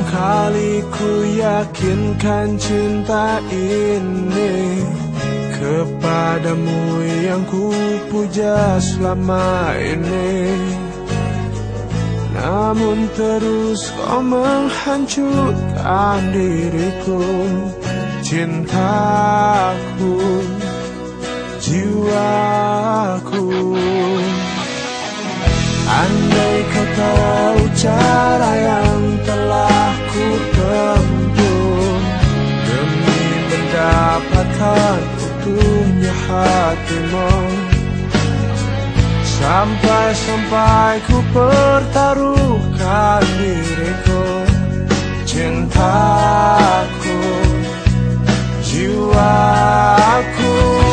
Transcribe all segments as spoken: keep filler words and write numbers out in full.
kali ku yakinkan cinta ini kepadamu yang ku puja selama ini. Namun terus kau menghancurkan diriku, cintaku, jiwaku. Andai kau tahu cara yang telah ku tempuh demi mendapatkan utuhnya hatimu, sampai-sampai ku pertaruhkan diriku, cintaku, jiwaku.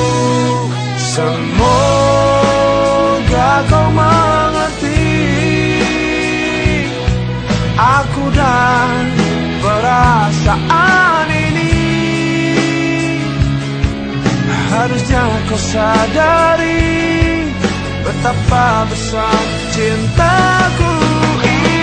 Semoga kau mengerti aku dan perasaan ini. Harusnya kau sadari betapa besar cintaku ini.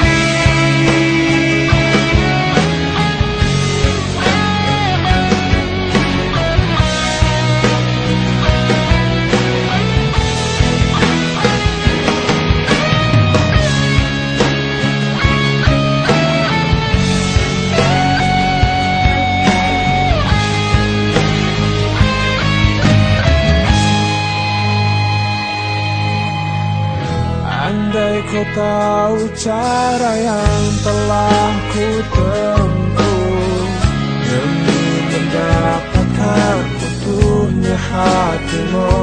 Andai kau tahu cara yang telah ku tempuh demi mendapatkan utuhnya hatimu,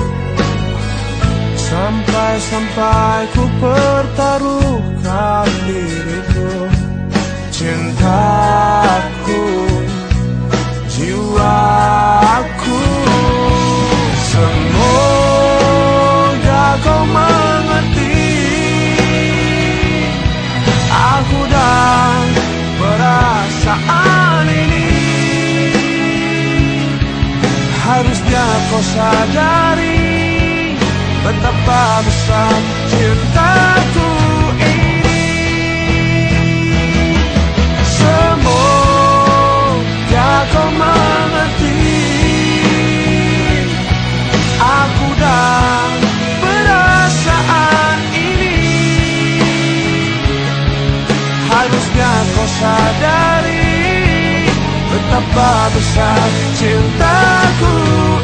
sampai-sampai ku pertaruhkan diriku, cintaku, jiwaku. Semoga kau mengerti aku dan perasaan ini. Harusnya kau sadari betapa besar cintaku ini. Semoga kau mengerti aku dan perasaan ini. Harusnya kau sadari betapa besar cintaku.